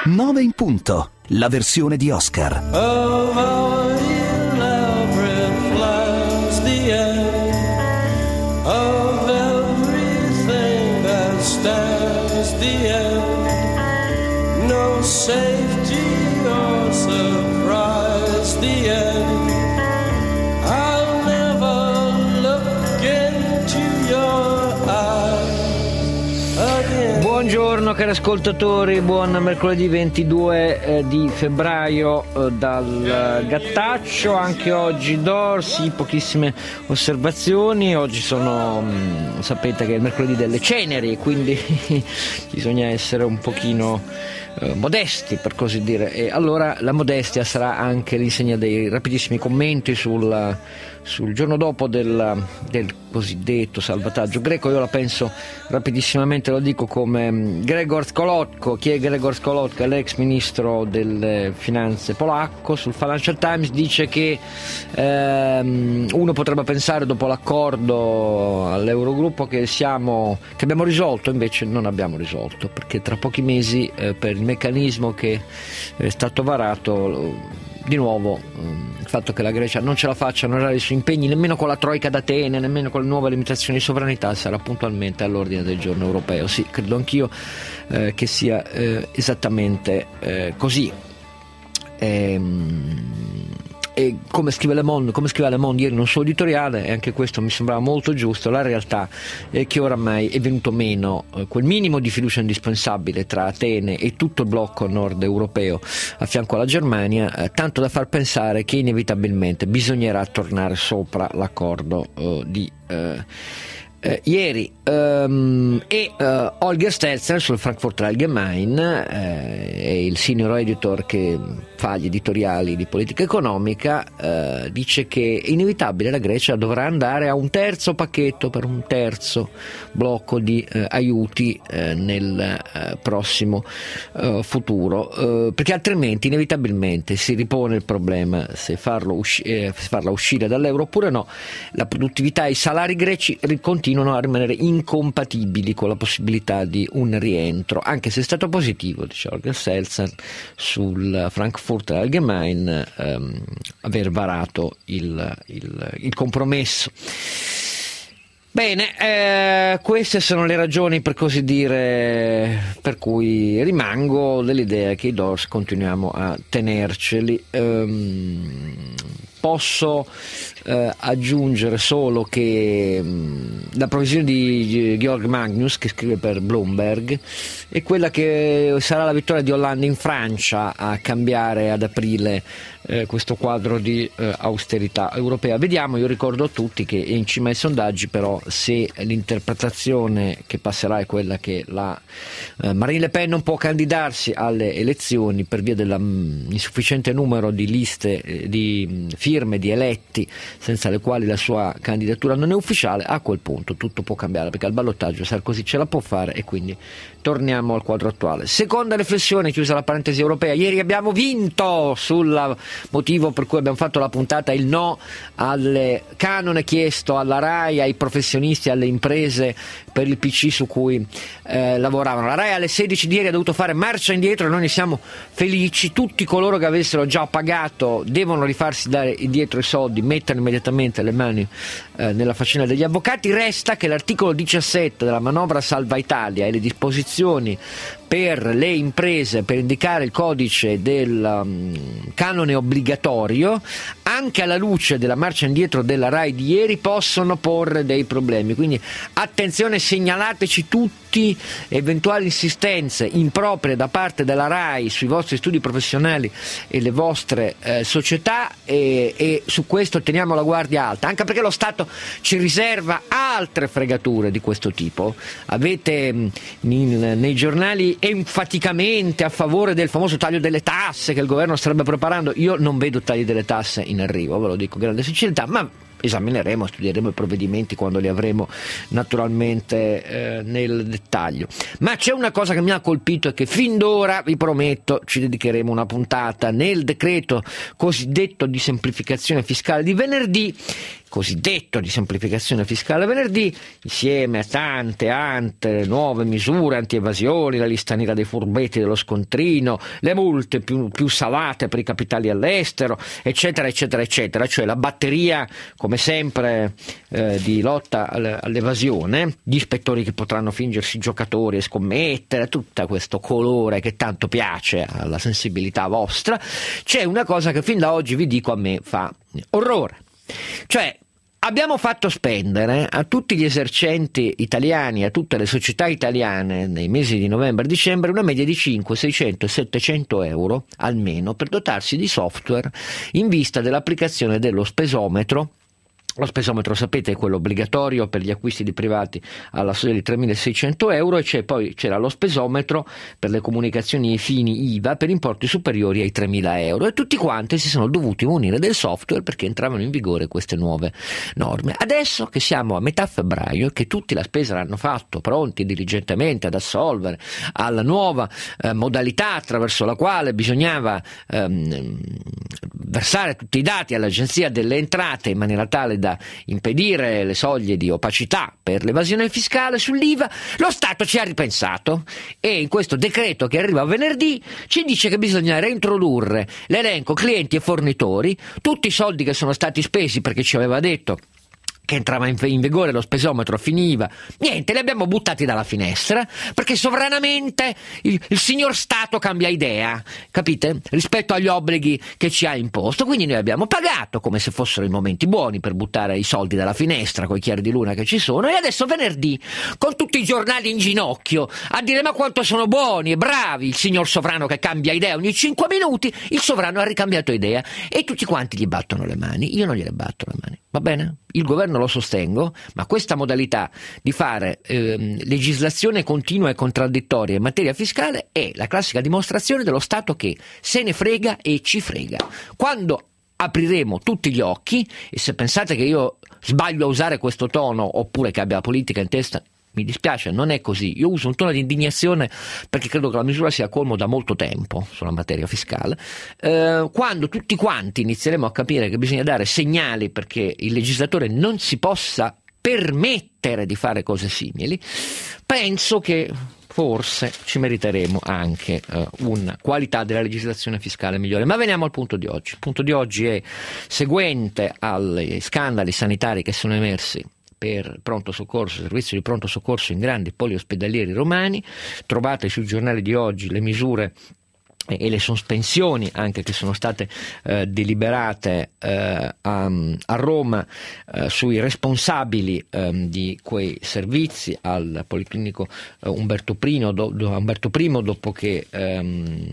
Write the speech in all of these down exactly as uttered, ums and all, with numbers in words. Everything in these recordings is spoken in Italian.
nove in punto, la versione di Oscar. Of our elaborate plans, the end of everything that stands, the end. No safety or surprise, the end. I'll never look into your eyes again. Buongiorno cari ascoltatori, buon mercoledì ventidue eh, di febbraio eh, dal Gattaccio. Anche oggi Dorsi, pochissime osservazioni. Oggi sono, mh, sapete che è il mercoledì delle ceneri, quindi bisogna essere un pochino eh, modesti, per così dire, e allora la modestia sarà anche l'insegna dei rapidissimi commenti sul, sul giorno dopo del, del cosiddetto salvataggio greco. Io la penso rapidissimamente, lo dico come Gregor Skolotko. Chi è Gregor Skolotko? È l'ex ministro delle finanze polacco. Sul Financial Times dice che ehm, uno potrebbe pensare, dopo l'accordo all'Eurogruppo, che siamo che abbiamo risolto, invece non abbiamo risolto, perché tra pochi mesi eh, per il meccanismo che è stato varato, di nuovo il fatto che la Grecia non ce la faccia a onorare i suoi impegni nemmeno con la troika d'Atene, nemmeno con le nuove limitazioni di sovranità, sarà puntualmente all'ordine del giorno europeo. Sì, credo anch'io eh, che sia eh, esattamente eh, così. Ehm, E come scrive Le Monde, come scrive Le Monde ieri in un suo editoriale, e anche questo mi sembrava molto giusto, la realtà è che oramai è venuto meno eh, quel minimo di fiducia indispensabile tra Atene e tutto il blocco nord europeo a fianco alla Germania, eh, tanto da far pensare che inevitabilmente bisognerà tornare sopra l'accordo eh, di eh, Eh, ieri um, e uh, Holger Stelzer sul Frankfurter Allgemeine, eh, è il senior editor che fa gli editoriali di politica economica, eh, dice che è inevitabile, la Grecia dovrà andare a un terzo pacchetto per un terzo blocco di eh, aiuti eh, nel eh, prossimo eh, futuro, eh, perché altrimenti inevitabilmente si ripone il problema se farlo usci- eh, farla uscire dall'euro oppure no. La produttività e i salari greci continuano a rimanere incompatibili con la possibilità di un rientro, anche se è stato positivo, dice Holger Stelzer sul Frankfurter Allgemeine, ehm, aver varato il, il, il compromesso. Bene, eh, queste sono le ragioni, per così dire, per cui rimango dell'idea che i Dors continuiamo a tenerceli. Ehm, posso eh, aggiungere solo che mh, la previsione di Georg Magnus, che scrive per Bloomberg, è quella che sarà la vittoria di Hollande in Francia a cambiare ad aprile eh, questo quadro di eh, austerità europea. Vediamo, io ricordo a tutti che è in cima ai sondaggi, però se l'interpretazione che passerà è quella che la eh, Marine Le Pen non può candidarsi alle elezioni per via dell'insufficiente numero di liste, eh, di firme di eletti senza le quali la sua candidatura non è ufficiale, a quel punto tutto può cambiare, perché al ballottaggio Sarkozy ce la può fare e quindi torniamo al quadro attuale. Seconda riflessione, chiusa la parentesi europea. Ieri abbiamo vinto sul motivo per cui abbiamo fatto la puntata, il no al canone chiesto alla RAI, ai professionisti, alle imprese per il P C su cui eh, lavoravano. La RAI alle sedici di ieri ha dovuto fare marcia indietro e noi ne siamo felici. Tutti coloro che avessero già pagato devono rifarsi dare indietro i soldi, mettere immediatamente le mani eh, nella faccenda degli avvocati. Resta che l'articolo diciassette della manovra Salva Italia e le disposizioni per le imprese per indicare il codice del um, canone obbligatorio, anche alla luce della marcia indietro della RAI di ieri, possono porre dei problemi. Quindi attenzione, segnalateci tutti eventuali insistenze improprie da parte della RAI sui vostri studi professionali e le vostre eh, società, e, e su questo teniamo la guardia alta, anche perché lo Stato ci riserva altre fregature di questo tipo. Avete mh, in, nei giornali enfaticamente a favore del famoso taglio delle tasse che il governo starebbe preparando. Io non vedo tagli delle tasse in arrivo, ve lo dico con grande sincerità, ma esamineremo, studieremo i provvedimenti quando li avremo naturalmente eh, nel dettaglio. Ma c'è una cosa che mi ha colpito e che fin d'ora, vi prometto, ci dedicheremo una puntata. Nel decreto cosiddetto di semplificazione fiscale di venerdì, cosiddetto di semplificazione fiscale venerdì, insieme a tante altre nuove misure anti-evasioni, la lista nera dei furbetti dello scontrino, le multe più, più salate per i capitali all'estero, eccetera eccetera eccetera, cioè la batteria come sempre eh, di lotta all'evasione, gli ispettori che potranno fingersi giocatori e scommettere, tutto questo colore che tanto piace alla sensibilità vostra. C'è una cosa che fin da oggi vi dico a me fa orrore. Cioè, abbiamo fatto spendere a tutti gli esercenti italiani, a tutte le società italiane nei mesi di novembre e dicembre una media di cinquecento, seicento e settecento euro almeno per dotarsi di software in vista dell'applicazione dello spesometro. Lo spesometro, sapete, è quello obbligatorio per gli acquisti di privati alla soglia di tremilaseicento euro, e c'è poi c'era lo spesometro per le comunicazioni ai fini I V A per importi superiori ai tremila euro, e tutti quanti si sono dovuti munire del software perché entravano in vigore queste nuove norme. Adesso che siamo a metà febbraio e che tutti la spesa l'hanno fatto, pronti diligentemente ad assolvere alla nuova eh, modalità attraverso la quale bisognava ehm, versare tutti i dati all'Agenzia delle Entrate in maniera tale da impedire le soglie di opacità per l'evasione fiscale sull'I V A, lo Stato ci ha ripensato e in questo decreto che arriva venerdì ci dice che bisogna reintrodurre l'elenco clienti e fornitori, tutti i soldi che sono stati spesi perché ci aveva detto che entrava in, in vigore lo spesometro finiva, niente, li abbiamo buttati dalla finestra perché sovranamente il, il signor Stato cambia idea, capite? Rispetto agli obblighi che ci ha imposto, quindi noi abbiamo pagato come se fossero i momenti buoni per buttare i soldi dalla finestra coi chiari di luna che ci sono, e adesso venerdì con tutti i giornali in ginocchio a dire ma quanto sono buoni e bravi il signor sovrano che cambia idea ogni cinque minuti, il sovrano ha ricambiato idea e tutti quanti gli battono le mani. Io non gliele batto le mani, va bene? Il governo lo sostengo, ma questa modalità di fare eh, legislazione continua e contraddittoria in materia fiscale è la classica dimostrazione dello Stato che se ne frega e ci frega. Quando apriremo tutti gli occhi, e se pensate che io sbaglio a usare questo tono oppure che abbia la politica in testa, mi dispiace, non è così. Io uso un tono di indignazione perché credo che la misura sia a colmo da molto tempo sulla materia fiscale. Eh, quando tutti quanti inizieremo a capire che bisogna dare segnali perché il legislatore non si possa permettere di fare cose simili, penso che forse ci meriteremo anche eh, una qualità della legislazione fiscale migliore. Ma veniamo al punto di oggi. Il punto di oggi è seguente agli scandali sanitari che sono emersi per pronto soccorso, servizio di pronto soccorso in grandi poliospedalieri romani. Trovate sui giornali di oggi le misure e le sospensioni anche che sono state eh, deliberate eh, a, a Roma eh, sui responsabili eh, di quei servizi al Policlinico eh, Umberto I, do, do, Umberto I dopo che ehm,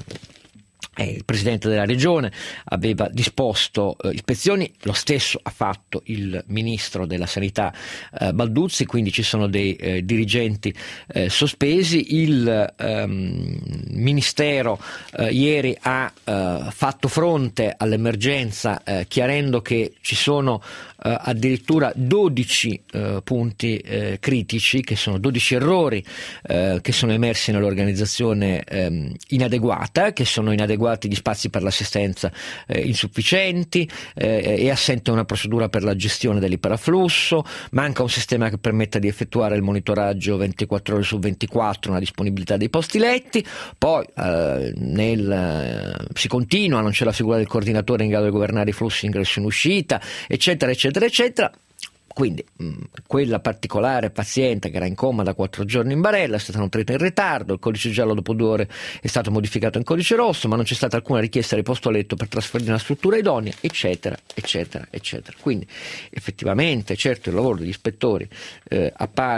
Eh, il presidente della regione aveva disposto eh, ispezioni, lo stesso ha fatto il ministro della sanità eh, Balduzzi, quindi ci sono dei eh, dirigenti eh, sospesi. Il ehm, ministero eh, ieri ha eh, fatto fronte all'emergenza eh, chiarendo che ci sono eh, addirittura dodici eh, punti eh, critici, che sono dodici errori eh, che sono emersi nell'organizzazione eh, inadeguata, che sono inadeguati gli spazi per l'assistenza eh, insufficienti, eh, è assente una procedura per la gestione dell'iperafflusso, manca un sistema che permetta di effettuare il monitoraggio ventiquattro ore su ventiquattro, una disponibilità dei posti letti, poi eh, nel, eh, si continua, non c'è la figura del coordinatore in grado di governare i flussi ingresso in uscita, eccetera eccetera eccetera. Quindi mh, quella particolare paziente che era in coma da quattro giorni in barella è stata nutrita in ritardo, il codice giallo dopo due ore è stato modificato in codice rosso, ma non c'è stata alcuna richiesta di posto a letto per trasferire una struttura idonea, eccetera eccetera eccetera. Quindi effettivamente certo il lavoro degli ispettori eh,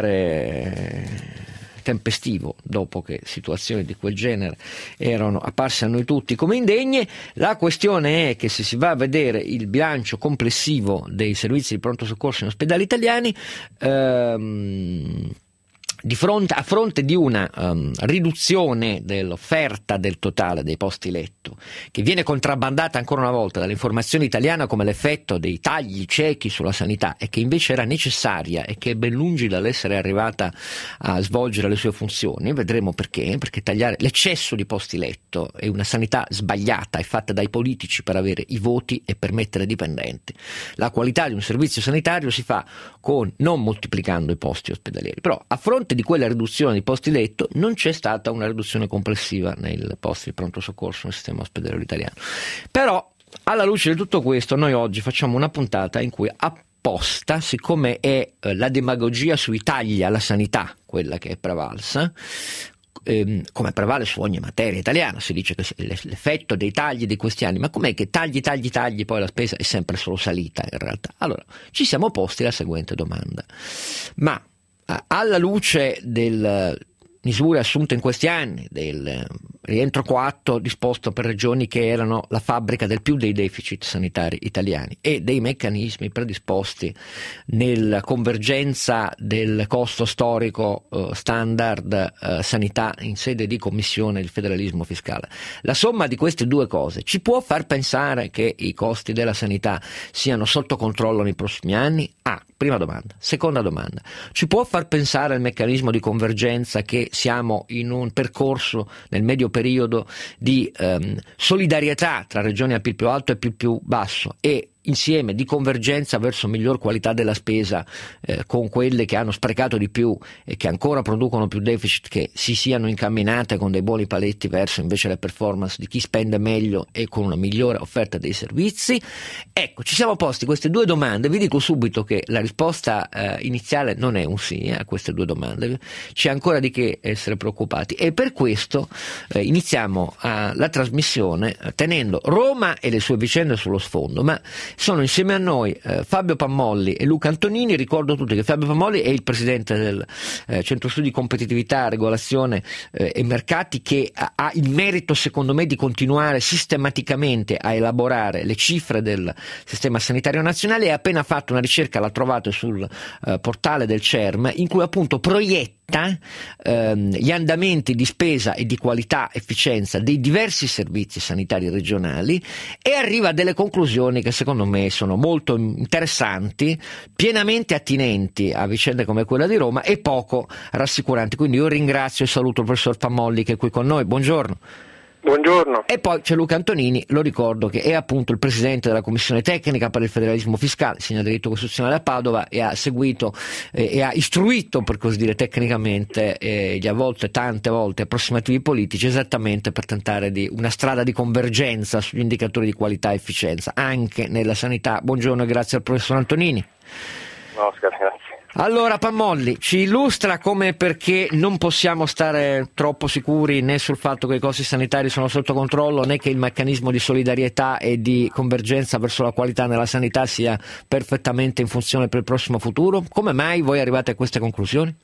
appare tempestivo dopo che situazioni di quel genere erano apparse a noi tutti come indegne. La questione è che se si va a vedere il bilancio complessivo dei servizi di pronto soccorso in ospedali italiani, ehm, di fronte, a fronte di una um, riduzione dell'offerta del totale dei posti letto, che viene contrabbandata ancora una volta dall'informazione italiana come l'effetto dei tagli ciechi sulla sanità, e che invece era necessaria e che è ben lungi dall'essere arrivata a svolgere le sue funzioni, vedremo perché, perché tagliare l'eccesso di posti letto è una sanità sbagliata, è fatta dai politici per avere i voti e per mettere dipendenti. La qualità di un servizio sanitario si fa con non moltiplicando i posti ospedalieri, però a fronte di quella riduzione di posti letto non c'è stata una riduzione complessiva nei posti di pronto soccorso nel sistema ospedaliero italiano. Però alla luce di tutto questo noi oggi facciamo una puntata in cui apposta, siccome è eh, la demagogia sui tagli alla sanità quella che è prevalsa, ehm, come prevale su ogni materia italiana, si dice che l'effetto dei tagli di questi anni, ma com'è che tagli, tagli, tagli, poi la spesa è sempre solo salita in realtà? Allora, ci siamo posti la seguente domanda: ma alla luce delle misure assunte in questi anni, del rientro coatto disposto per regioni che erano la fabbrica del più dei deficit sanitari italiani e dei meccanismi predisposti nella convergenza del costo storico eh, standard eh, sanità in sede di commissione del federalismo fiscale, la somma di queste due cose ci può far pensare che i costi della sanità siano sotto controllo nei prossimi anni? Ah, prima domanda. Seconda domanda: ci può far pensare il meccanismo di convergenza che siamo in un percorso nel medio periodo di ehm, solidarietà tra regioni a P I L più alto e P I L più basso e insieme di convergenza verso miglior qualità della spesa eh, con quelle che hanno sprecato di più e che ancora producono più deficit, che si siano incamminate con dei buoni paletti verso invece le performance di chi spende meglio e con una migliore offerta dei servizi? Ecco, ci siamo posti queste due domande. Vi dico subito che la risposta eh, iniziale non è un sì eh, a queste due domande, c'è ancora di che essere preoccupati, e per questo eh, iniziamo a, la trasmissione eh, tenendo Roma e le sue vicende sullo sfondo, ma sono insieme a noi eh, Fabio Pammolli e Luca Antonini. Ricordo a tutti che Fabio Pammolli è il presidente del eh, Centro Studi Competitività, Regolazione eh, e Mercati, che ha, ha il merito secondo me di continuare sistematicamente a elaborare le cifre del sistema sanitario nazionale, e ha appena fatto una ricerca, la trovate sul eh, portale del C E R M, in cui appunto proietta Ehm, gli andamenti di spesa e di qualità efficienza dei diversi servizi sanitari regionali, e arriva a delle conclusioni che secondo me sono molto interessanti, pienamente attinenti a vicende come quella di Roma e poco rassicuranti. Quindi io ringrazio e saluto il professor Pammolli che è qui con noi. Buongiorno. Buongiorno. E poi c'è Luca Antonini, lo ricordo, che è appunto il presidente della Commissione Tecnica per il Federalismo Fiscale, insegna diritto costituzionale a Padova, e ha seguito eh, e ha istruito, per così dire, tecnicamente eh, gli a volte, tante volte, approssimativi politici, esattamente per tentare di una strada di convergenza sugli indicatori di qualità e efficienza, anche nella sanità. Buongiorno e grazie al professor Antonini. Oscar, grazie. Allora, Pammolli, ci illustra come e perché non possiamo stare troppo sicuri né sul fatto che i costi sanitari sono sotto controllo, né che il meccanismo di solidarietà e di convergenza verso la qualità nella sanità sia perfettamente in funzione per il prossimo futuro. Come mai voi arrivate a queste conclusioni?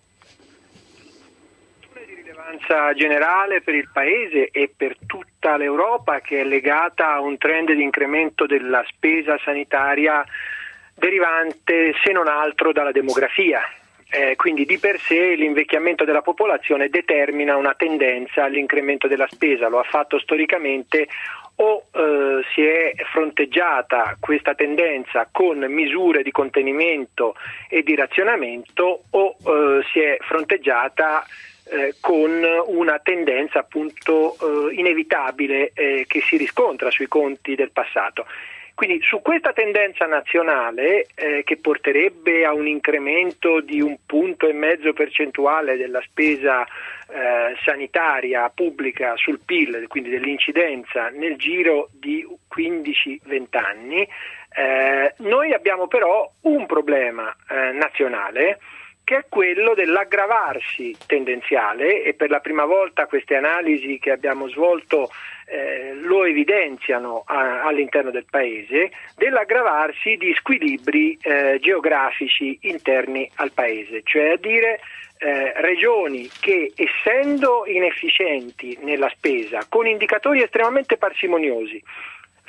Di rilevanza generale per il Paese e per tutta l'Europa, che è legata a un trend di incremento della spesa sanitaria derivante se non altro dalla demografia. Eh, quindi di per sé l'invecchiamento della popolazione determina una tendenza all'incremento della spesa, lo ha fatto storicamente. O eh, si è fronteggiata questa tendenza con misure di contenimento e di razionamento, o eh, si è fronteggiata eh, con una tendenza appunto eh, inevitabile eh, che si riscontra sui conti del passato. Quindi su questa tendenza nazionale eh, che porterebbe a un incremento di un punto e mezzo percentuale della spesa eh, sanitaria pubblica sul P I L, quindi dell'incidenza nel giro di quindici venti anni, eh, noi abbiamo però un problema eh, nazionale, che è quello dell'aggravarsi tendenziale, e per la prima volta queste analisi che abbiamo svolto eh, lo evidenziano a, all'interno del Paese, dell'aggravarsi di squilibri eh, geografici interni al Paese, cioè a dire eh, regioni che, essendo inefficienti nella spesa, con indicatori estremamente parsimoniosi,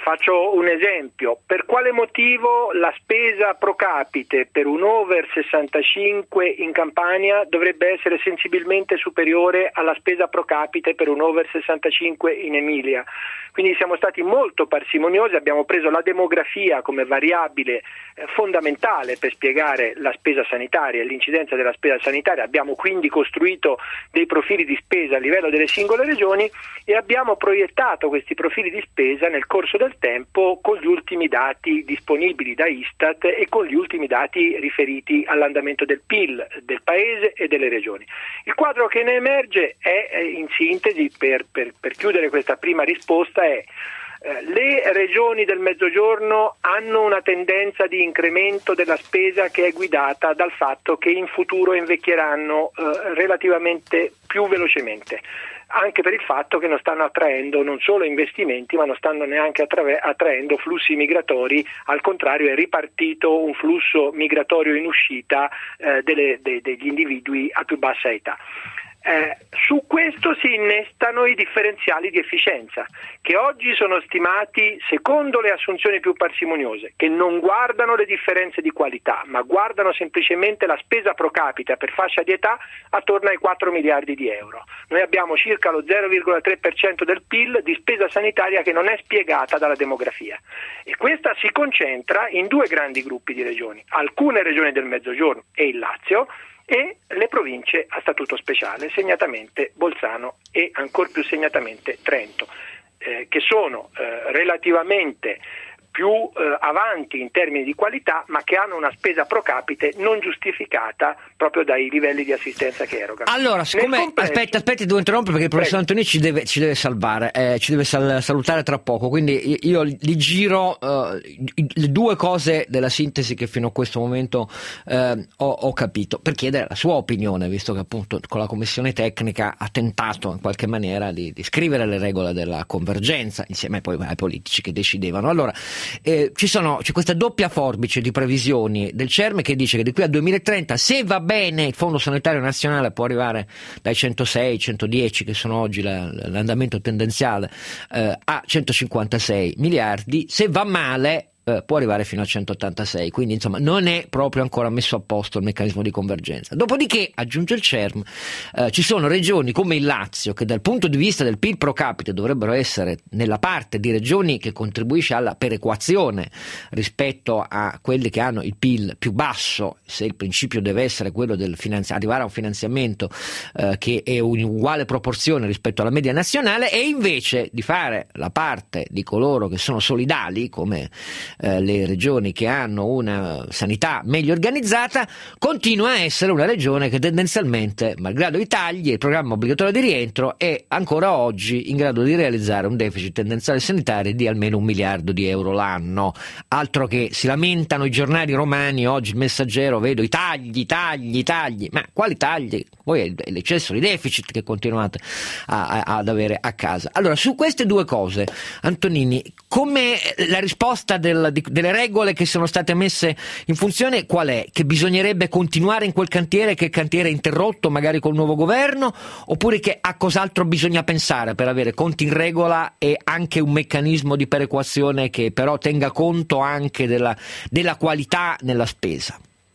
Faccio un esempio: per quale motivo la spesa pro capite per un over sessantacinque in Campania dovrebbe essere sensibilmente superiore alla spesa pro capite per un over sessantacinque in Emilia? Quindi siamo stati molto parsimoniosi, abbiamo preso la demografia come variabile eh, fondamentale per spiegare la spesa sanitaria e l'incidenza della spesa sanitaria, abbiamo quindi costruito dei profili di spesa a livello delle singole regioni e abbiamo proiettato questi profili di spesa nel corso del tempo con gli ultimi dati disponibili da Istat e con gli ultimi dati riferiti all'andamento del P I L del Paese e delle regioni. Il quadro che ne emerge è, in sintesi, per, per, per chiudere questa prima risposta, è eh, le regioni del Mezzogiorno hanno una tendenza di incremento della spesa che è guidata dal fatto che in futuro invecchieranno eh, relativamente più velocemente, anche per il fatto che non stanno attraendo non solo investimenti, ma non stanno neanche attra- attraendo flussi migratori. Al contrario, è ripartito un flusso migratorio in uscita eh, delle, de- degli individui a più bassa età. Eh, su questo si innestano i differenziali di efficienza, che oggi sono stimati secondo le assunzioni più parsimoniose, che non guardano le differenze di qualità, ma guardano semplicemente la spesa pro capite per fascia di età attorno ai quattro miliardi di euro. Noi abbiamo circa lo zero virgola tre per cento del P I L di spesa sanitaria che non è spiegata dalla demografia, e questa si concentra in due grandi gruppi di regioni: alcune regioni del Mezzogiorno e il Lazio, e le province a statuto speciale, segnatamente Bolzano e ancor più segnatamente Trento, eh, che sono eh, relativamente più eh, avanti in termini di qualità, ma che hanno una spesa pro capite non giustificata proprio dai livelli di assistenza che erogano. Allora, siccome complesso... aspetta, aspetta, devo interrompere perché il professor Antonini ci deve, ci deve salvare, eh, ci deve sal- salutare tra poco, quindi io gli giro uh, le due cose della sintesi che fino a questo momento eh, ho, ho capito, per chiedere la sua opinione, visto che appunto con la commissione tecnica ha tentato in qualche maniera di, di scrivere le regole della convergenza insieme poi ai politici che decidevano. Allora, Eh, ci sono, c'è questa doppia forbice di previsioni del CERM che dice che di qui al duemilatrenta, se va bene, il Fondo Sanitario Nazionale può arrivare dai centosei centodieci, che sono oggi la, l'andamento tendenziale, eh, a centocinquantasei miliardi, se va male eh, può arrivare fino a centottantasei, quindi insomma non è proprio ancora messo a posto il meccanismo di convergenza. Dopodiché, aggiunge il CERM, eh, ci sono regioni come il Lazio che dal punto di vista del P I L pro capite dovrebbero essere nella parte di regioni che contribuisce alla perequazione rispetto a quelli che hanno il P I L più basso, se il principio deve essere quello del finanzi- arrivare a un finanziamento eh, che è in uguale proporzione rispetto alla media nazionale, e invece di fare la parte di coloro che sono solidali come Eh, le regioni che hanno una sanità meglio organizzata, continua a essere una regione che tendenzialmente, malgrado i tagli e il programma obbligatorio di rientro, è ancora oggi in grado di realizzare un deficit tendenziale sanitario di almeno un miliardo di euro l'anno. Altro che si lamentano i giornali romani, oggi il Messaggero, vedo i tagli, tagli, tagli, ma quali tagli? Poi è l'eccesso di deficit che continuate a, a, ad avere a casa. Allora, su queste due cose, Antonini, come la risposta del Di, delle regole che sono state messe in funzione qual è? Che bisognerebbe continuare in quel cantiere, che il cantiere è interrotto magari col nuovo governo, oppure che a cos'altro bisogna pensare per avere conti in regola e anche un meccanismo di perequazione che però tenga conto anche della, della qualità nella spesa?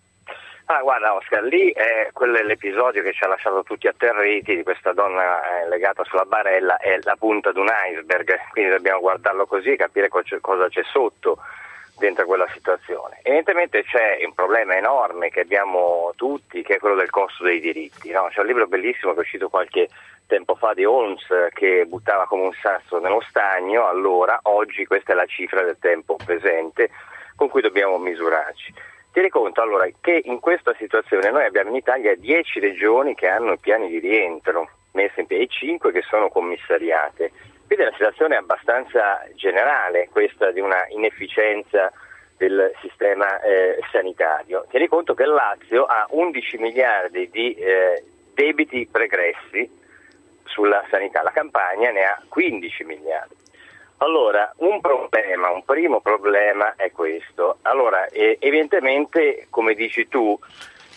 Ah, guarda Oscar, lì è quello l'episodio che ci ha lasciato tutti atterriti, di questa donna eh, legata sulla barella, è la punta di un iceberg, quindi dobbiamo guardarlo così e capire co- cosa c'è sotto dentro quella situazione. Evidentemente c'è un problema enorme che abbiamo tutti, che è quello del costo dei diritti, no? C'è un libro bellissimo che è uscito qualche tempo fa di Holmes che buttava come un sasso nello stagno, allora, oggi questa è la cifra del tempo presente con cui dobbiamo misurarci. Tieni conto allora che in questa situazione noi abbiamo in Italia dieci regioni che hanno i piani di rientro messe in piedi e cinque che sono commissariate. Quindi la situazione è abbastanza generale, questa di una inefficienza del sistema eh, sanitario. Tieni conto che il Lazio ha undici miliardi di eh, debiti pregressi sulla sanità, la Campania ne ha quindici miliardi. Allora, un problema, un primo problema è questo. Allora, eh, evidentemente, come dici tu,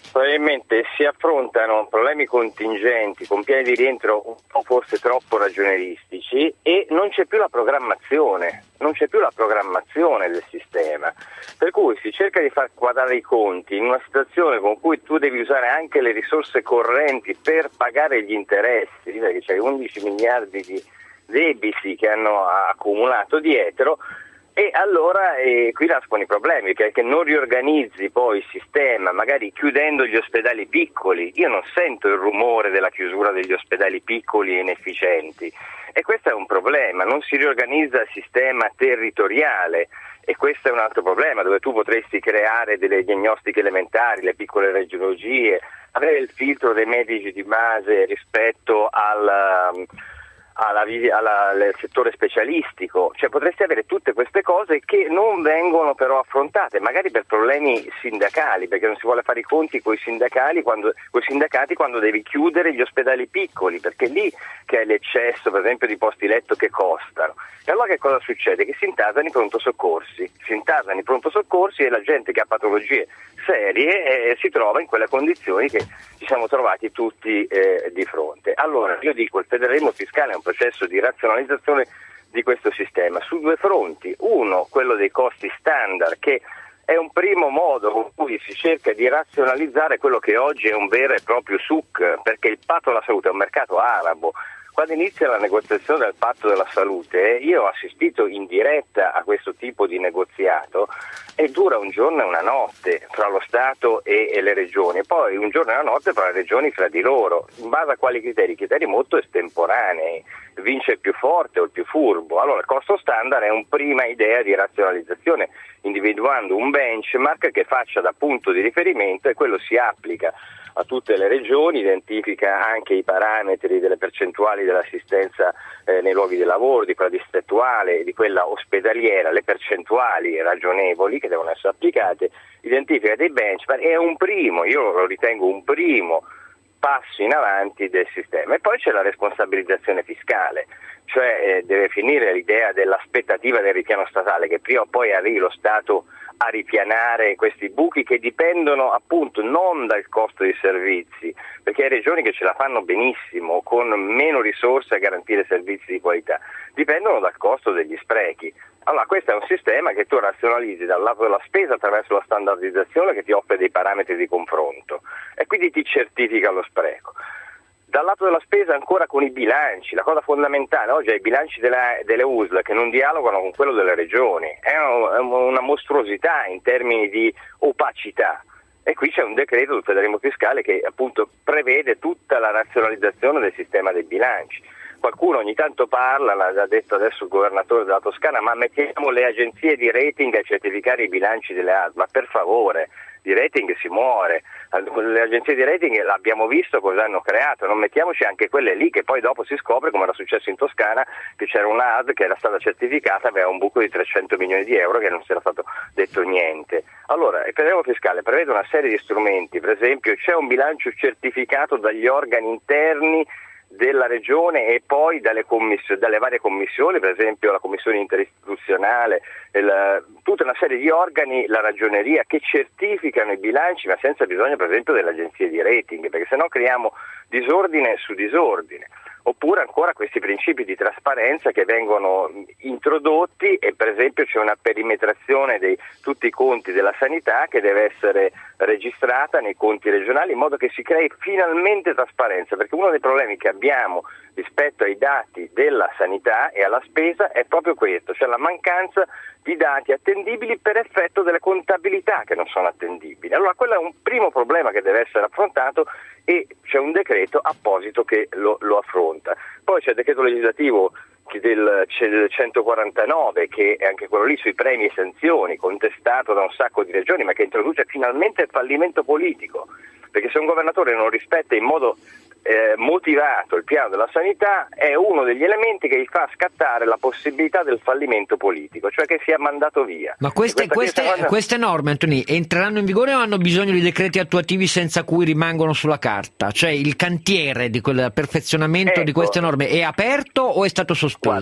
Probabilmente si affrontano problemi contingenti con piani di rientro un po' forse troppo ragionieristici e non c'è più la programmazione, non c'è più la programmazione del sistema, per cui si cerca di far quadrare i conti in una situazione con cui tu devi usare anche le risorse correnti per pagare gli interessi, perché c'hai undici miliardi di debiti che hanno accumulato dietro. E allora eh, qui nascono i problemi, perché non riorganizzi poi il sistema, magari chiudendo gli ospedali piccoli. Io non sento il rumore della chiusura degli ospedali piccoli e inefficienti, e questo è un problema. Non si riorganizza il sistema territoriale, e questo è un altro problema, dove tu potresti creare delle diagnostiche elementari, le piccole radiologie, avere il filtro dei medici di base rispetto al... Alla, alla, al settore specialistico, cioè potresti avere tutte queste cose che non vengono però affrontate, magari per problemi sindacali, perché non si vuole fare i conti con i sindacali quando, coi sindacati quando devi chiudere gli ospedali piccoli, perché è lì che è l'eccesso, per esempio, di posti letto che costano. E allora che cosa succede? Che si intasano i pronto soccorsi, si intasano i pronto soccorsi e la gente che ha patologie serie eh, si trova in quelle condizioni che ci siamo trovati tutti eh, di fronte. Allora io dico, il federalismo fiscale è un processo di razionalizzazione di questo sistema su due fronti: uno, quello dei costi standard, che è un primo modo con cui si cerca di razionalizzare quello che oggi è un vero e proprio S U C, perché il patto della salute è un mercato arabo. Quando inizia la negoziazione del patto della salute, io ho assistito in diretta a questo tipo di negoziato e dura un giorno e una notte fra lo Stato e, e le regioni, poi un giorno e una notte fra le regioni fra di loro. In base a quali criteri? Criteri molto estemporanei, vince il più forte o il più furbo. Allora il costo standard è una prima idea di razionalizzazione, individuando un benchmark che faccia da punto di riferimento, e quello si applica a tutte le regioni, identifica anche i parametri delle percentuali dell'assistenza eh, nei luoghi di lavoro, di quella distrettuale, di quella ospedaliera, le percentuali ragionevoli che devono essere applicate, identifica dei benchmark, è un primo, io lo ritengo un primo passo in avanti del sistema. E poi c'è la responsabilizzazione fiscale, cioè eh, deve finire l'idea dell'aspettativa del ripiano statale, che prima o poi arrivi lo Stato a ripianare questi buchi che dipendono appunto non dal costo dei servizi, perché hai regioni che ce la fanno benissimo con meno risorse a garantire servizi di qualità, dipendono dal costo degli sprechi. Allora questo è un sistema che tu razionalizzi dal lato della spesa attraverso la standardizzazione, che ti offre dei parametri di confronto e quindi ti certifica lo spreco. Dal lato della spesa ancora con i bilanci, la cosa fondamentale oggi è i bilanci della, delle U S L che non dialogano con quello delle regioni, è una mostruosità in termini di opacità, e qui c'è un decreto sul federalismo fiscale che appunto prevede tutta la razionalizzazione del sistema dei bilanci. Qualcuno ogni tanto parla, l'ha detto adesso il governatore della Toscana, ma mettiamo le agenzie di rating a certificare i bilanci delle A S L, ma per favore, di rating si muore. Le agenzie di rating l'abbiamo visto cosa hanno creato, non mettiamoci anche quelle lì che poi dopo si scopre, come era successo in Toscana, che c'era una A S L che era stata certificata, aveva un buco di trecento milioni di euro che non si era stato detto niente. Allora il federalismo fiscale prevede una serie di strumenti, per esempio c'è un bilancio certificato dagli organi interni della regione e poi dalle, commiss- dalle varie commissioni, per esempio la commissione interistituzionale, il, tutta una serie di organi, la ragioneria, che certificano i bilanci, ma senza bisogno per esempio delle agenzie di rating, perché sennò creiamo disordine su disordine. Oppure ancora questi principi di trasparenza che vengono introdotti, e per esempio c'è una perimetrazione di tutti i conti della sanità che deve essere registrata nei conti regionali, in modo che si crei finalmente trasparenza, perché uno dei problemi che abbiamo rispetto ai dati della sanità e alla spesa è proprio questo, cioè la mancanza di dati attendibili per effetto delle contabilità che non sono attendibili. Allora quello è un primo problema che deve essere affrontato, e c'è un decreto apposito che lo, lo affronta. Poi c'è il decreto legislativo del centoquarantanove, che è anche quello lì sui premi e sanzioni, contestato da un sacco di regioni, ma che introduce finalmente il fallimento politico, perché se un governatore non rispetta in modo eh, motivato il piano della sanità, è uno degli elementi che gli fa scattare la possibilità del fallimento politico, cioè che sia mandato via. Ma queste, queste, questa... queste norme, Antoni, entreranno in vigore o hanno bisogno di decreti attuativi senza cui rimangono sulla carta? Cioè il cantiere di quel perfezionamento ecco, di queste norme è aperto o è stato sospeso? Guarda,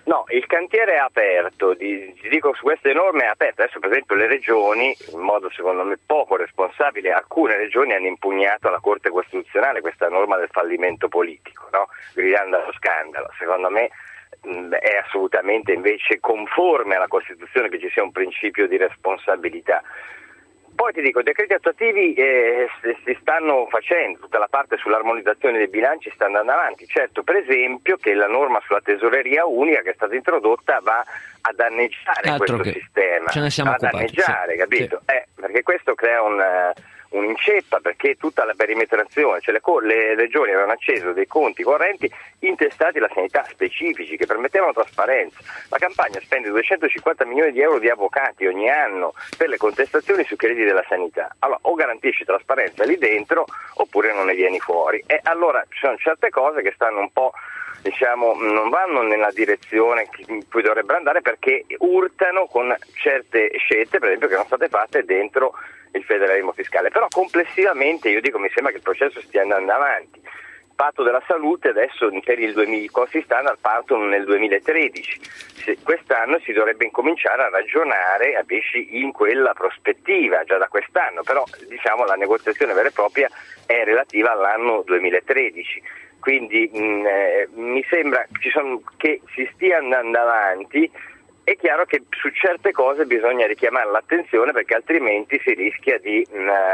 No, il cantiere è aperto, ti dico su queste norme è aperto. Adesso per esempio le regioni, in modo secondo me poco responsabile, alcune regioni hanno impugnato alla Corte Costituzionale questa norma del fallimento politico, no? Gridando allo scandalo. Secondo me mh, è assolutamente invece conforme alla Costituzione che ci sia un principio di responsabilità. Poi ti dico, i decreti attuativi eh, si stanno facendo, tutta la parte sull'armonizzazione dei bilanci sta andando avanti. Certo, per esempio, che la norma sulla tesoreria unica che è stata introdotta va a danneggiare Altro questo che sistema, ce ne siamo va a occupati, danneggiare, sì, capito? sì. Eh, perché questo crea un... un'inceppa, perché tutta la perimetrazione, cioè le, co- le regioni avevano acceso dei conti correnti intestati alla sanità specifici che permettevano trasparenza. La Campania spende duecentocinquanta milioni di euro di avvocati ogni anno per le contestazioni sui crediti della sanità. Allora o garantisci trasparenza lì dentro oppure non ne vieni fuori. E allora ci sono certe cose che stanno un po', diciamo, non vanno nella direzione in cui dovrebbero andare, perché urtano con certe scelte, per esempio, che sono state fatte dentro il federalismo fiscale. Però complessivamente io dico, mi sembra che il processo stia andando avanti. Il patto della salute adesso per il duemila, i costi standard partono nel duemilatredici. Se quest'anno si dovrebbe incominciare a ragionare, capisci, in quella prospettiva già da quest'anno, però diciamo la negoziazione vera e propria è relativa all'anno duemilatredici. Quindi mh, eh, mi sembra ci sono, che si stia andando avanti. È chiaro che su certe cose bisogna richiamare l'attenzione, perché altrimenti si rischia di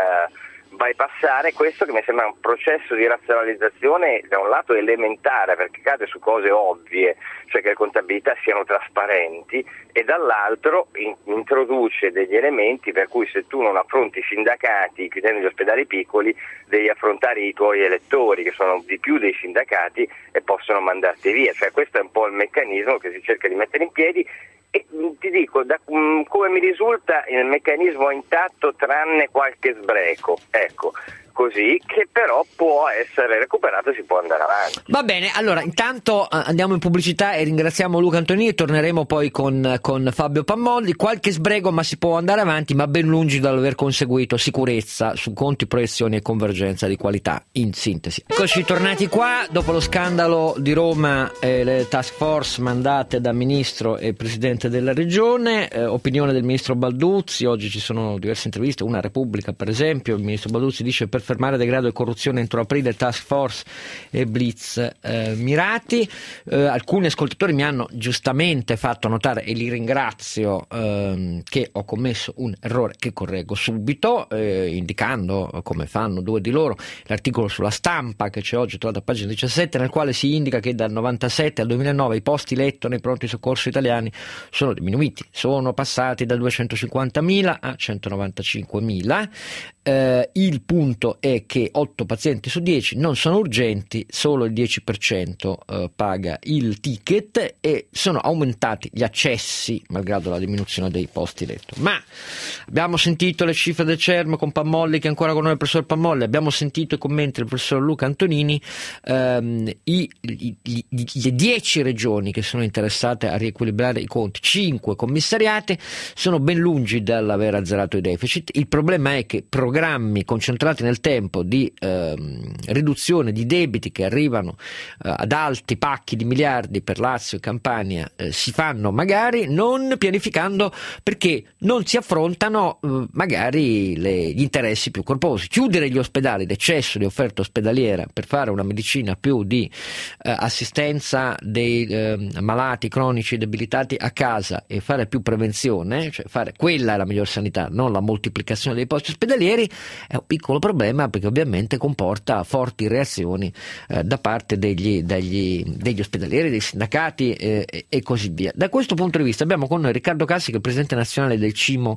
uh, bypassare questo che mi sembra un processo di razionalizzazione da un lato elementare, perché cade su cose ovvie, cioè che le contabilità siano trasparenti, e dall'altro in, introduce degli elementi per cui se tu non affronti i sindacati chiudendo gli ospedali piccoli devi affrontare i tuoi elettori che sono di più dei sindacati e possono mandarti via. Cioè questo è un po' il meccanismo che si cerca di mettere in piedi. E ti dico, da, um, come mi risulta il meccanismo è intatto tranne qualche sbreco, ecco, così, che però può essere recuperato e si può andare avanti. Va bene, allora intanto andiamo in pubblicità e ringraziamo Luca Antonini e torneremo poi con, con Fabio Pammolli. Qualche sbrego ma si può andare avanti, ma ben lungi dall'aver conseguito sicurezza su conti, proiezioni e convergenza di qualità, in sintesi. Eccoci tornati qua dopo lo scandalo di Roma e le task force mandate da Ministro e Presidente della Regione, eh, opinione del Ministro Balduzzi. Oggi ci sono diverse interviste, una a Repubblica per esempio. Il Ministro Balduzzi dice: per fermare degrado e corruzione entro aprile, task force e blitz eh, mirati. Eh, alcuni ascoltatori mi hanno giustamente fatto notare, e li ringrazio, ehm, che ho commesso un errore che correggo subito, eh, indicando, come fanno due di loro, l'articolo sulla Stampa che c'è oggi trovato a pagina diciassette, nel quale si indica che dal novantasette al duemilanove i posti letto nei pronti soccorso italiani sono diminuiti, sono passati da duecentocinquantamila a centonovantacinquemila. Eh, il punto è che otto pazienti su dieci non sono urgenti, solo il dieci per cento eh, paga il ticket, e sono aumentati gli accessi malgrado la diminuzione dei posti letto. Ma abbiamo sentito le cifre del CERM con Pammolli, che è ancora con noi il professor Pammolli, abbiamo sentito i commenti del professor Luca Antonini. ehm, i, i, i, le dieci regioni che sono interessate a riequilibrare i conti, cinque commissariate, sono ben lungi dall'aver azzerato i deficit. Il problema è che programmi concentrati nel tempo di ehm, riduzione di debiti che arrivano eh, ad alti pacchi di miliardi per Lazio e Campania eh, si fanno magari non pianificando, perché non si affrontano eh, magari le, gli interessi più corposi. Chiudere gli ospedali, l'eccesso di offerta ospedaliera per fare una medicina più di eh, assistenza dei eh, malati cronici debilitati a casa e fare più prevenzione, cioè fare quella è la miglior sanità, non la moltiplicazione dei posti ospedalieri, è un piccolo problema, perché ovviamente comporta forti reazioni eh, da parte degli, degli, degli ospedalieri, dei sindacati eh, e, e così via. Da questo punto di vista abbiamo con noi Riccardo Cassi, che è il presidente nazionale del CIMO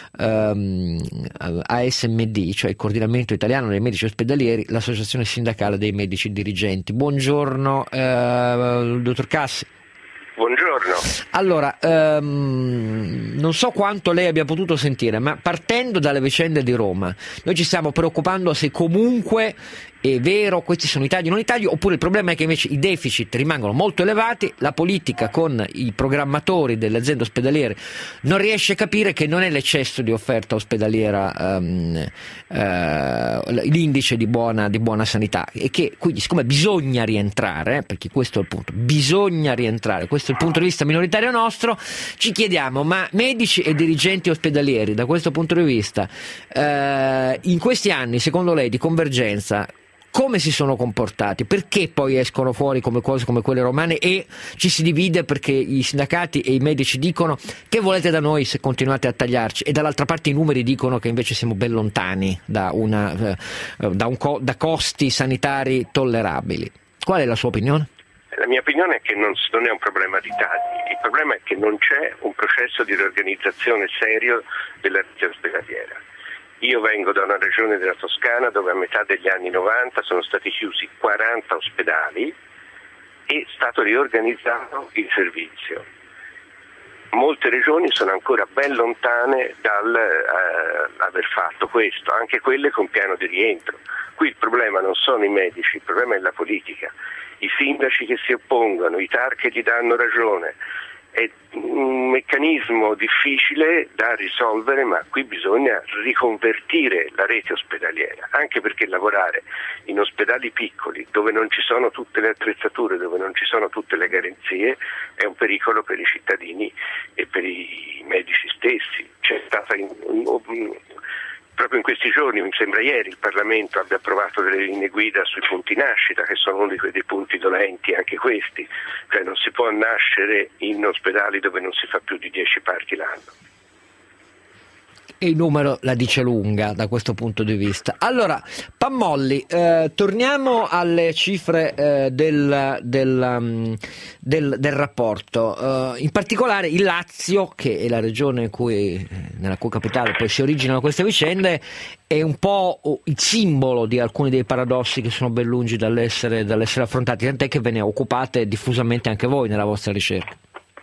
ehm, A S M D, cioè il coordinamento italiano dei medici ospedalieri, l'associazione sindacale dei medici dirigenti. Buongiorno eh, dottor Cassi. Buongiorno. Allora, ehm, non so quanto lei abbia potuto sentire, ma partendo dalle vicende di Roma, noi ci stiamo preoccupando se comunque è vero, questi sono i tagli non i tagli, oppure il problema è che invece i deficit rimangono molto elevati, la politica con i programmatori delle aziende ospedaliere non riesce a capire che non è l'eccesso di offerta ospedaliera um, uh, l'indice di buona, di buona sanità, e che quindi siccome bisogna rientrare, perché questo è il punto, bisogna rientrare, questo è il punto di vista minoritario nostro, ci chiediamo, ma medici e dirigenti ospedalieri da questo punto di vista uh, in questi anni secondo lei di convergenza come si sono comportati? Perché poi escono fuori come cose come quelle romane e ci si divide perché i sindacati e i medici dicono che volete da noi se continuate a tagliarci, e dall'altra parte i numeri dicono che invece siamo ben lontani da, una, eh, da, un co- da costi sanitari tollerabili. Qual è la sua opinione? La mia opinione è che non, non è un problema di tagli, il problema è che non c'è un processo di riorganizzazione serio della rete ospedaliera. Io vengo da una regione della Toscana dove a metà degli anni novanta sono stati chiusi quaranta ospedali e è stato riorganizzato il servizio. Molte regioni sono ancora ben lontane dal eh, aver fatto questo, anche quelle con piano di rientro. Qui il problema non sono i medici, il problema è la politica, i sindaci che si oppongono, i T A R che gli danno ragione. È un meccanismo difficile da risolvere, ma qui bisogna riconvertire la rete ospedaliera, anche perché lavorare in ospedali piccoli dove non ci sono tutte le attrezzature, dove non ci sono tutte le garanzie, è un pericolo per i cittadini e per i medici stessi. C'è stata in, in, proprio in questi giorni, mi sembra ieri, il Parlamento abbia approvato delle linee guida sui punti nascita, che sono uno di quei punti dolenti, anche questi. Cioè non si può nascere in ospedali dove non si fa più di dieci parti l'anno. E il numero la dice lunga da questo punto di vista. Allora, Pammolli, eh, torniamo alle cifre eh, del, del, um, del, del rapporto. Uh, in particolare il Lazio, che è la regione in cui, nella cui capitale poi si originano queste vicende, è un po' il simbolo di alcuni dei paradossi che sono ben lungi dall'essere, dall'essere affrontati, tant'è che ve ne occupate diffusamente anche voi nella vostra ricerca.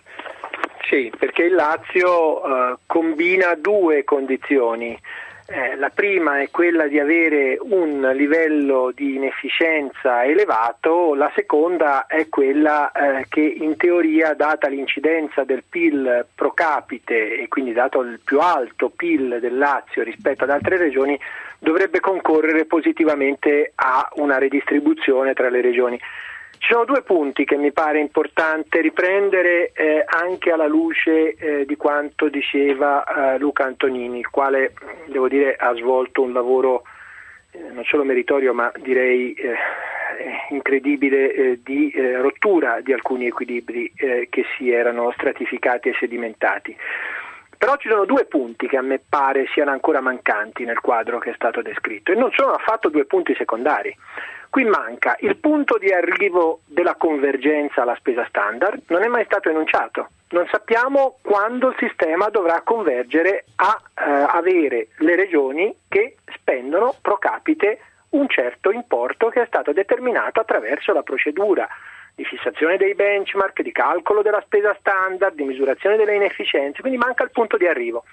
Sì, perché il Lazio uh, combina due condizioni. Eh, la prima è quella di avere un livello di inefficienza elevato, la seconda è quella eh, che in teoria, data l'incidenza del P I L pro capite e quindi dato il più alto P I L del Lazio rispetto ad altre regioni, dovrebbe concorrere positivamente a una redistribuzione tra le regioni. Ci sono due punti che mi pare importante riprendere eh, anche alla luce eh, di quanto diceva eh, Luca Antonini, il quale, devo dire, ha svolto un lavoro eh, non solo meritorio ma direi eh, incredibile eh, di eh, rottura di alcuni equilibri eh, che si erano stratificati e sedimentati. Però ci sono due punti che a me pare siano ancora mancanti nel quadro che è stato descritto, e non sono affatto due punti secondari. Qui manca il punto di arrivo della convergenza alla spesa standard, non è mai stato enunciato. Non sappiamo quando il sistema dovrà convergere a eh, avere le regioni che spendono pro capite un certo importo che è stato determinato attraverso la procedura di fissazione dei benchmark, di calcolo della spesa standard, di misurazione delle inefficienze, quindi manca il punto di arrivo.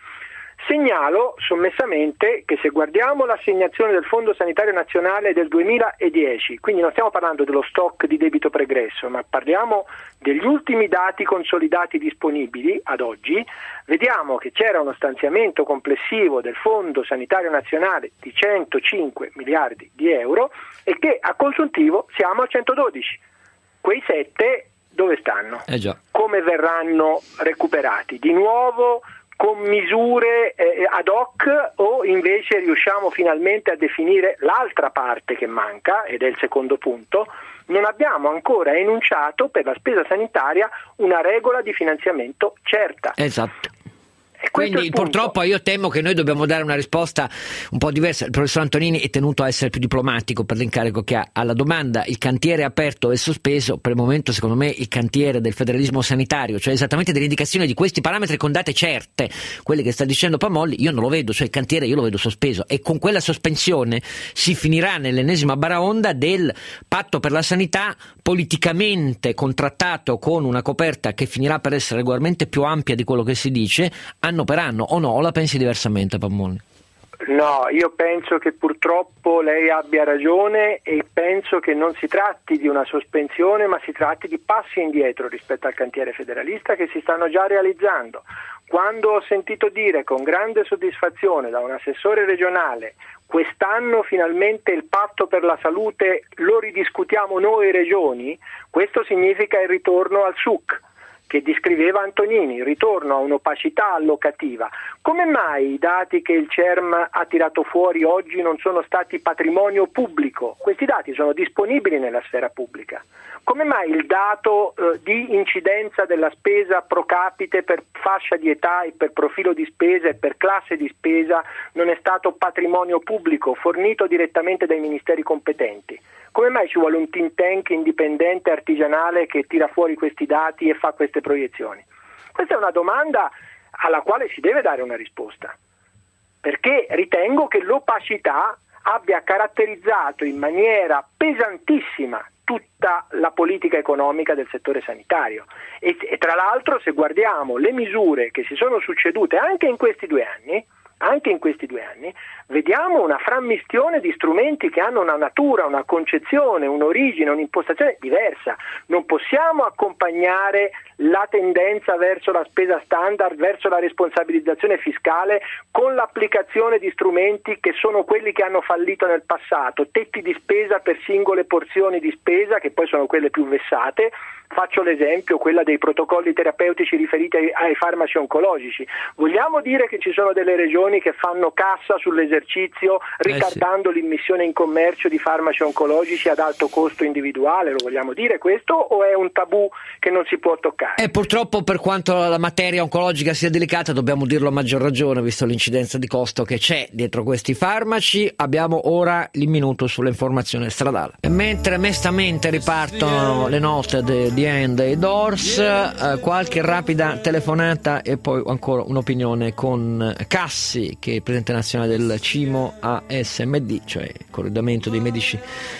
Segnalo sommessamente che se guardiamo l'assegnazione del Fondo Sanitario Nazionale del duemiladieci, quindi non stiamo parlando dello stock di debito pregresso, ma parliamo degli ultimi dati consolidati disponibili ad oggi, vediamo che c'era uno stanziamento complessivo del Fondo Sanitario Nazionale di centocinque miliardi di euro e che a consuntivo siamo a centododici. Quei sette dove stanno? Eh già. Come verranno recuperati? Di nuovo con misure eh, ad hoc, o invece riusciamo finalmente a definire l'altra parte che manca, ed è il secondo punto? Non abbiamo ancora enunciato per la spesa sanitaria una regola di finanziamento certa. Esatto. Quindi purtroppo io temo che noi dobbiamo dare una risposta un po' diversa. Il professor Antonini è tenuto a essere più diplomatico per l'incarico che ha. Alla domanda il cantiere aperto e sospeso, per il momento secondo me il cantiere del federalismo sanitario, cioè esattamente delle indicazioni di questi parametri con date certe, quelli che sta dicendo Pammolli, io non lo vedo, cioè il cantiere io lo vedo sospeso, e con quella sospensione si finirà nell'ennesima baraonda del patto per la sanità politicamente contrattato con una coperta che finirà per essere regolarmente più ampia di quello che si dice anno per anno, o no? O la pensi diversamente, Pammolli? No, io penso che purtroppo lei abbia ragione e penso che non si tratti di una sospensione, ma si tratti di passi indietro rispetto al cantiere federalista che si stanno già realizzando. Quando ho sentito dire con grande soddisfazione da un assessore regionale quest'anno finalmente il patto per la salute lo ridiscutiamo noi regioni, questo significa il ritorno al S U C che descriveva Antonini, il ritorno a un'opacità allocativa. Come mai i dati che il C E R M ha tirato fuori oggi non sono stati patrimonio pubblico? Questi dati sono disponibili nella sfera pubblica. Come mai il dato eh, di incidenza della spesa pro capite per fascia di età e per profilo di spesa e per classe di spesa non è stato patrimonio pubblico fornito direttamente dai ministeri competenti? Come mai ci vuole un think tank indipendente artigianale che tira fuori questi dati e fa queste proiezioni? Questa è una domanda alla quale si deve dare una risposta, perché ritengo che l'opacità abbia caratterizzato in maniera pesantissima tutta la politica economica del settore sanitario e, e tra l'altro se guardiamo le misure che si sono succedute anche in questi due anni, anche in questi due anni, vediamo una frammistione di strumenti che hanno una natura, una concezione, un'origine, un'impostazione diversa. Non possiamo accompagnare la tendenza verso la spesa standard, verso la responsabilizzazione fiscale con l'applicazione di strumenti che sono quelli che hanno fallito nel passato, tetti di spesa per singole porzioni di spesa che poi sono quelle più vessate. Faccio l'esempio, quella dei protocolli terapeutici riferiti ai, ai farmaci oncologici. Vogliamo dire che ci sono delle regioni che fanno cassa sull'esercizio ritardando eh sì. l'immissione in commercio di farmaci oncologici ad alto costo individuale? Lo vogliamo dire questo o è un tabù che non si può toccare? E purtroppo per quanto la materia oncologica sia delicata dobbiamo dirlo a maggior ragione visto l'incidenza di costo che c'è dietro questi farmaci. Abbiamo ora il minuto sull'informazione stradale. E mentre mestamente ripartono le note di End e Doors, eh, qualche rapida telefonata e poi ancora un'opinione con Cassi, che è il presidente nazionale del CIMO A S M D, cioè il corredamento dei medici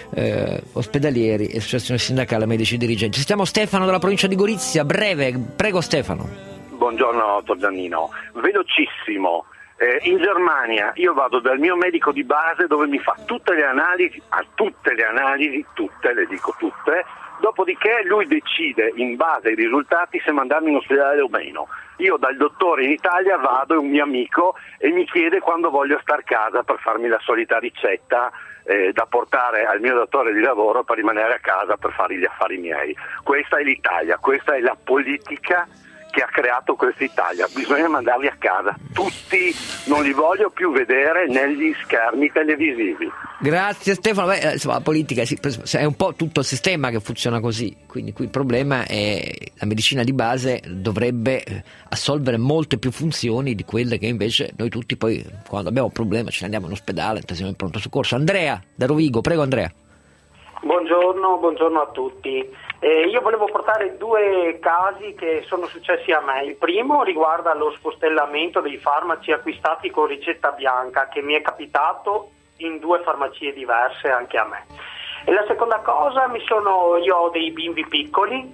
eh, ospedalieri e associazione sindacale medici dirigenti. Sentiamo Stefano dalla provincia di Gorizia, breve, prego Stefano. Buongiorno Giannino, velocissimo. Eh, in Germania io vado dal mio medico di base dove mi fa tutte le analisi, a tutte le analisi, tutte, le dico tutte, dopodiché lui decide in base ai risultati se mandarmi in ospedale o meno. Io dal dottore in Italia vado, è un mio amico, e mi chiede quando voglio star a casa per farmi la solita ricetta eh, da portare al mio datore di lavoro per rimanere a casa per fare gli affari miei. Questa è l'Italia, questa è la politica che ha creato questa Italia. Bisogna mandarli a casa tutti, non li voglio più vedere negli schermi televisivi. Grazie Stefano. Beh, insomma, la politica è un po' tutto il sistema che funziona così, quindi qui il problema è la medicina di base dovrebbe assolvere molte più funzioni di quelle che invece noi tutti poi quando abbiamo un problema ce ne andiamo in ospedale, siamo in pronto soccorso. Andrea da Rovigo, prego Andrea. Buongiorno, buongiorno a tutti. Eh, io volevo portare due casi che sono successi a me. Il primo riguarda lo spostellamento dei farmaci acquistati con ricetta bianca, che mi è capitato in due farmacie diverse anche a me. E la seconda cosa, mi sono, io ho dei bimbi piccoli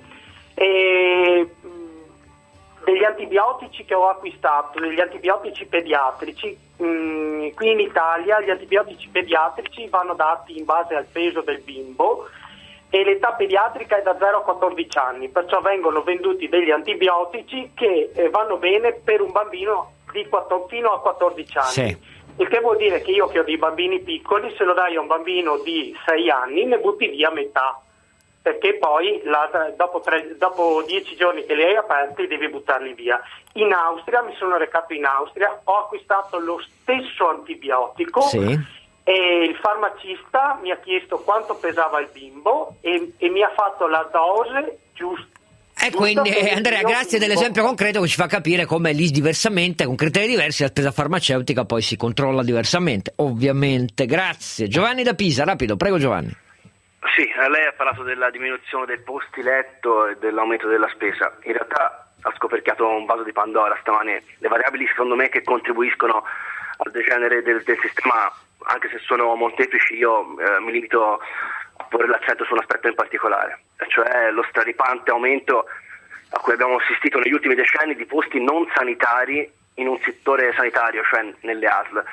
e degli antibiotici che ho acquistato, degli antibiotici pediatrici. Mh, qui in Italia gli antibiotici pediatrici vanno dati in base al peso del bimbo e l'età pediatrica è da zero a quattordici anni, perciò vengono venduti degli antibiotici che eh, vanno bene per un bambino di quattordici, fino a quattordici anni. Sì. Il che vuol dire che io che ho dei bambini piccoli, se lo dai a un bambino di sei anni ne butti via metà, perché poi la, dopo, tre, dopo dieci giorni che li hai aperti devi buttarli via. In Austria, mi sono recato in Austria, ho acquistato lo stesso antibiotico. Sì. E il farmacista mi ha chiesto quanto pesava il bimbo e, e mi ha fatto la dose giusta. E quindi Andrea, grazie dell'esempio concreto che ci fa capire come lì diversamente, con criteri diversi, la spesa farmaceutica poi si controlla diversamente, ovviamente. Grazie. Giovanni da Pisa, rapido, prego Giovanni. Sì, lei ha parlato della diminuzione dei posti letto e dell'aumento della spesa. In realtà ha scoperchiato un vaso di Pandora stamane. Le variabili secondo me che contribuiscono al degenere del, del sistema, anche se sono molteplici, io eh, mi limito a porre l'accento su un aspetto in particolare, cioè lo straripante aumento a cui abbiamo assistito negli ultimi decenni di posti non sanitari in un settore sanitario, cioè nelle A S L.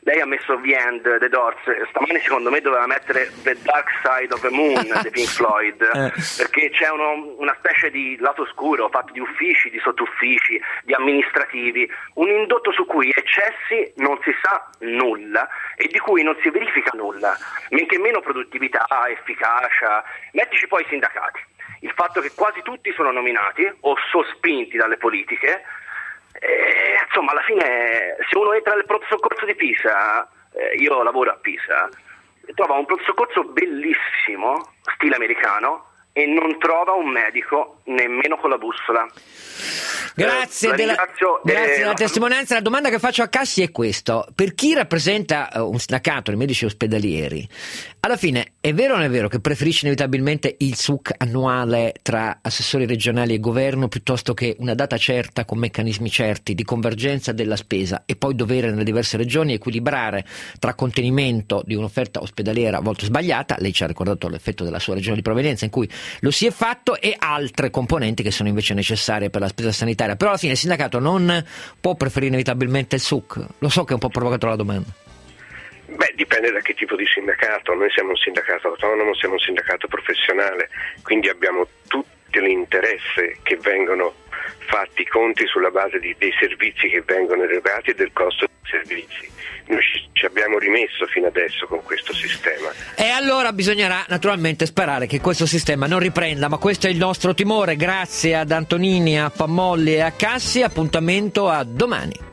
lei ha messo The End, The Doors, stamani secondo me doveva mettere The Dark Side of the Moon di Pink Floyd, eh. perché c'è uno, una specie di lato oscuro fatto di uffici, di sottuffici, di amministrativi, un indotto su cui eccessi non si sa nulla e di cui non si verifica nulla, men che meno produttività, efficacia. Mettici poi i sindacati, il fatto che quasi tutti sono nominati o sospinti dalle politiche. Eh, insomma, alla fine, se uno entra nel pronto soccorso di Pisa, eh, io lavoro a Pisa, trova un pronto soccorso bellissimo, stile americano, e non trova un medico nemmeno con la bussola. Grazie, eh, della, grazie eh, della testimonianza. La domanda che faccio a Cassi è questo: per chi rappresenta uh, un sindacato di medici ospedalieri, alla fine è vero o non è vero che preferisce inevitabilmente il S U C annuale tra assessori regionali e governo piuttosto che una data certa con meccanismi certi di convergenza della spesa e poi dovere nelle diverse regioni equilibrare tra contenimento di un'offerta ospedaliera a volte sbagliata, lei ci ha ricordato l'effetto della sua regione di provenienza in cui lo si è fatto, e altre componenti che sono invece necessarie per la spesa sanitaria? Però alla fine il sindacato non può preferire inevitabilmente il S U C. Lo so che è un po' provocato la domanda. Beh, dipende da che tipo di sindacato. Noi siamo un sindacato autonomo, siamo un sindacato professionale, quindi abbiamo tutto l'interesse che vengono fatti i conti sulla base di, dei servizi che vengono erogati e del costo dei servizi. Noi ci, ci abbiamo rimesso fino adesso con questo sistema. E allora bisognerà naturalmente sperare che questo sistema non riprenda, ma questo è il nostro timore. Grazie ad Antonini, a Pammolli e a Cassi, appuntamento a domani.